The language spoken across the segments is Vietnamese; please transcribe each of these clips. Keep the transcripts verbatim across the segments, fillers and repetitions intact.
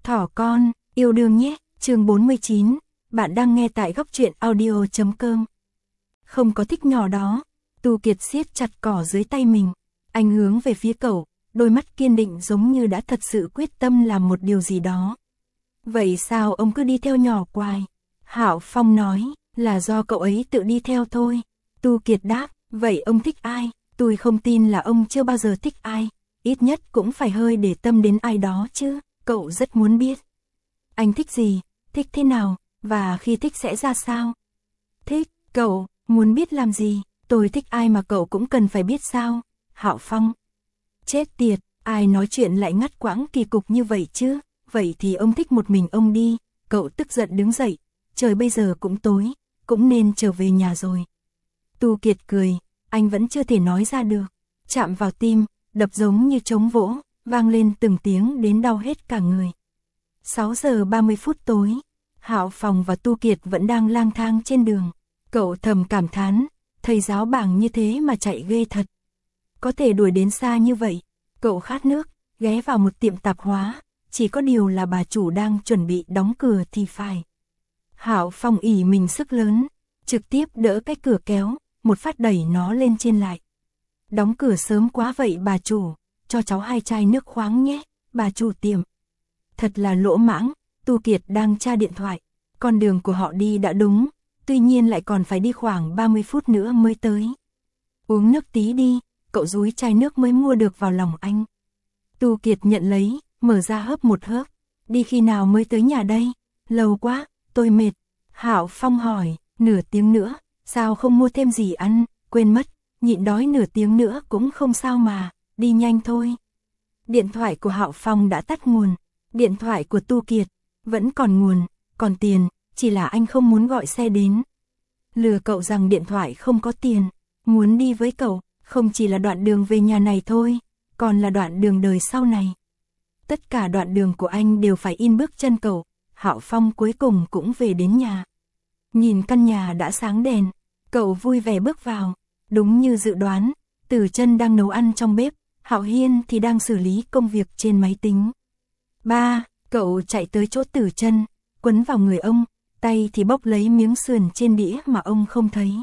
Thỏ con, yêu đương nhé, chương bốn mươi chín, bạn đang nghe tại góc truyện audio chấm com. Không có thích nhỏ đó, Tu Kiệt siết chặt cỏ dưới tay mình, anh hướng về phía cậu, đôi mắt kiên định giống như đã thật sự quyết tâm làm một điều gì đó. Vậy sao ông cứ đi theo nhỏ hoài? Hạo Phong nói, là do cậu ấy tự đi theo thôi. Tu Kiệt đáp, vậy ông thích ai? Tôi không tin là ông chưa bao giờ thích ai, ít nhất cũng phải hơi để tâm đến ai đó chứ, cậu rất muốn biết. Anh thích gì, thích thế nào, và khi thích sẽ ra sao? Thích, cậu, muốn biết làm gì, tôi thích ai mà cậu cũng cần phải biết sao? Hạo Phong. Chết tiệt, ai nói chuyện lại ngắt quãng kỳ cục như vậy chứ, vậy thì ông thích một mình ông đi, cậu tức giận đứng dậy, trời bây giờ cũng tối, cũng nên trở về nhà rồi. Tu Kiệt cười, anh vẫn chưa thể nói ra được, chạm vào tim, đập giống như trống vỗ, vang lên từng tiếng đến đau hết cả người. sáu giờ ba mươi phút tối, Hạo Phong và Tu Kiệt vẫn đang lang thang trên đường, cậu thầm cảm thán, thầy giáo bảng như thế mà chạy ghê thật. Có thể đuổi đến xa như vậy, cậu khát nước, ghé vào một tiệm tạp hóa, chỉ có điều là bà chủ đang chuẩn bị đóng cửa thì phải. Hạo Phong ỷ mình sức lớn, trực tiếp đỡ cái cửa kéo, một phát đẩy nó lên trên lại. Đóng cửa sớm quá vậy bà chủ, cho cháu hai chai nước khoáng nhé, bà chủ tiệm. Thật là lỗ mãng, Tu Kiệt đang tra điện thoại, con đường của họ đi đã đúng, tuy nhiên lại còn phải đi khoảng ba mươi phút nữa mới tới. Uống nước tí đi, cậu dúi chai nước mới mua được vào lòng anh. Tu Kiệt nhận lấy, mở ra hớp một hớp, đi khi nào mới tới nhà đây? Lâu quá, tôi mệt. Hạo Phong hỏi, nửa tiếng nữa, sao không mua thêm gì ăn, quên mất, nhịn đói nửa tiếng nữa cũng không sao mà, đi nhanh thôi. Điện thoại của Hạo Phong đã tắt nguồn, điện thoại của Tu Kiệt vẫn còn nguồn, còn tiền, chỉ là anh không muốn gọi xe đến. Lừa cậu rằng điện thoại không có tiền, muốn đi với cậu, không chỉ là đoạn đường về nhà này thôi, còn là đoạn đường đời sau này. Tất cả đoạn đường của anh đều phải in bước chân cậu, Hạo Phong cuối cùng cũng về đến nhà. Nhìn căn nhà đã sáng đèn, cậu vui vẻ bước vào, đúng như dự đoán, Tử Chân đang nấu ăn trong bếp, Hạo Hiên thì đang xử lý công việc trên máy tính. Ba, cậu chạy tới chỗ Tử Chân, quấn vào người ông, tay thì bốc lấy miếng sườn trên đĩa mà ông không thấy.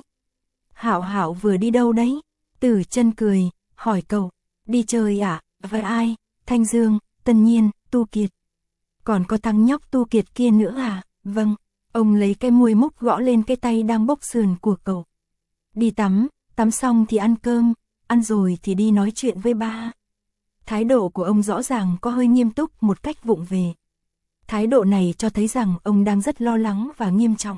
Hạo Hạo vừa đi đâu đấy? Tử Chân cười, hỏi cậu, đi chơi à? Với ai? Thanh Dương, Tân Nhiên, Tu Kiệt. Còn có thằng nhóc Tu Kiệt kia nữa à? Vâng. Ông lấy cái muôi múc gõ lên cái tay đang bốc sườn của cậu. Đi tắm, tắm xong thì ăn cơm, ăn rồi thì đi nói chuyện với ba. Thái độ của ông rõ ràng có hơi nghiêm túc một cách vụng về. Thái độ này cho thấy rằng ông đang rất lo lắng và nghiêm trọng.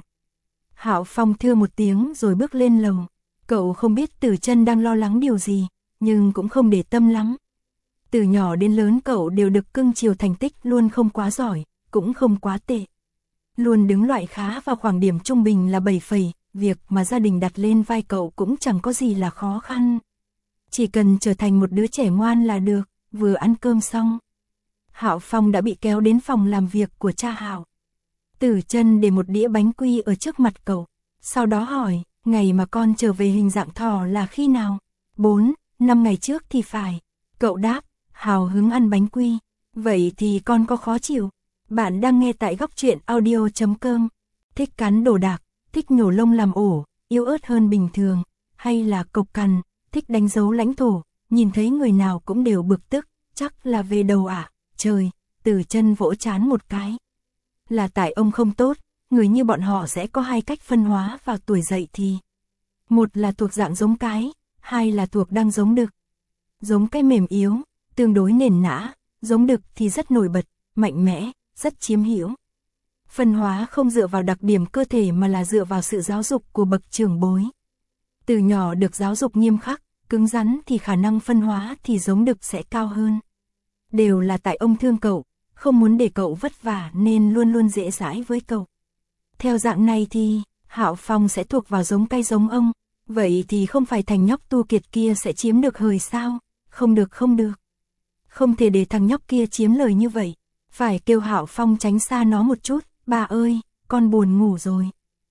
Hạo Phong thưa một tiếng rồi bước lên lầu. Cậu không biết Tử Chân đang lo lắng điều gì, nhưng cũng không để tâm lắm. Từ nhỏ đến lớn cậu đều được cưng chiều, thành tích luôn không quá giỏi, cũng không quá tệ. Luôn đứng loại khá vào khoảng điểm trung bình là bảy phẩy, việc mà gia đình đặt lên vai cậu cũng chẳng có gì là khó khăn. Chỉ cần trở thành một đứa trẻ ngoan là được. Vừa ăn cơm xong, Hạo Phong đã bị kéo đến phòng làm việc của cha Hạo. Tử Chân để một đĩa bánh quy ở trước mặt cậu, sau đó hỏi, ngày mà con trở về hình dạng thỏ là khi nào? Bốn, năm ngày trước thì phải. Cậu đáp, hào hứng ăn bánh quy. Vậy thì con có khó chịu? Bạn đang nghe tại góc truyện audio chấm com. Thích cắn đồ đạc, thích nhổ lông làm ổ, yếu ớt hơn bình thường, hay là cộc cằn, thích đánh dấu lãnh thổ, nhìn thấy người nào cũng đều bực tức, chắc là về đầu à? Trời, Tử Chân vỗ trán một cái. Là tại ông không tốt, người như bọn họ sẽ có hai cách phân hóa vào tuổi dậy thì. Một là thuộc dạng giống cái, hai là thuộc đang giống đực. Giống cái mềm yếu, tương đối nền nã, giống đực thì rất nổi bật, mạnh mẽ, rất chiếm hữu. Phân hóa không dựa vào đặc điểm cơ thể mà là dựa vào sự giáo dục của bậc trưởng bối. Từ nhỏ được giáo dục nghiêm khắc, cứng rắn thì khả năng phân hóa thì giống đực sẽ cao hơn. Đều là tại ông thương cậu, không muốn để cậu vất vả nên luôn luôn dễ dãi với cậu. Theo dạng này thì Hạo Phong sẽ thuộc vào giống cây giống ông, vậy thì không phải thằng nhóc Tu Kiệt kia sẽ chiếm được hời sao? Không được không được. Không thể để thằng nhóc kia chiếm lời như vậy, phải kêu Hạo Phong tránh xa nó một chút. Bà ơi, con buồn ngủ rồi.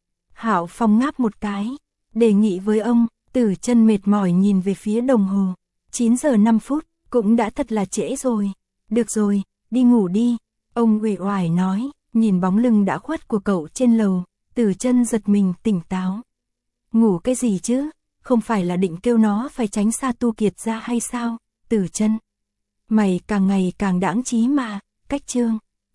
Hạo Phong ngáp một cái, đề nghị với ông. Tử Chân mệt mỏi nhìn về phía đồng hồ, chín giờ năm phút, cũng đã thật là trễ rồi. Được rồi, đi ngủ đi. Ông uể oải nói, nhìn bóng lưng đã khuất của cậu trên lầu, Tử Chân giật mình tỉnh táo. Ngủ cái gì chứ, không phải là định kêu nó phải tránh xa Tu Kiệt ra hay sao, Tử Chân? Mày càng ngày càng đãng trí mà, Cách Trương.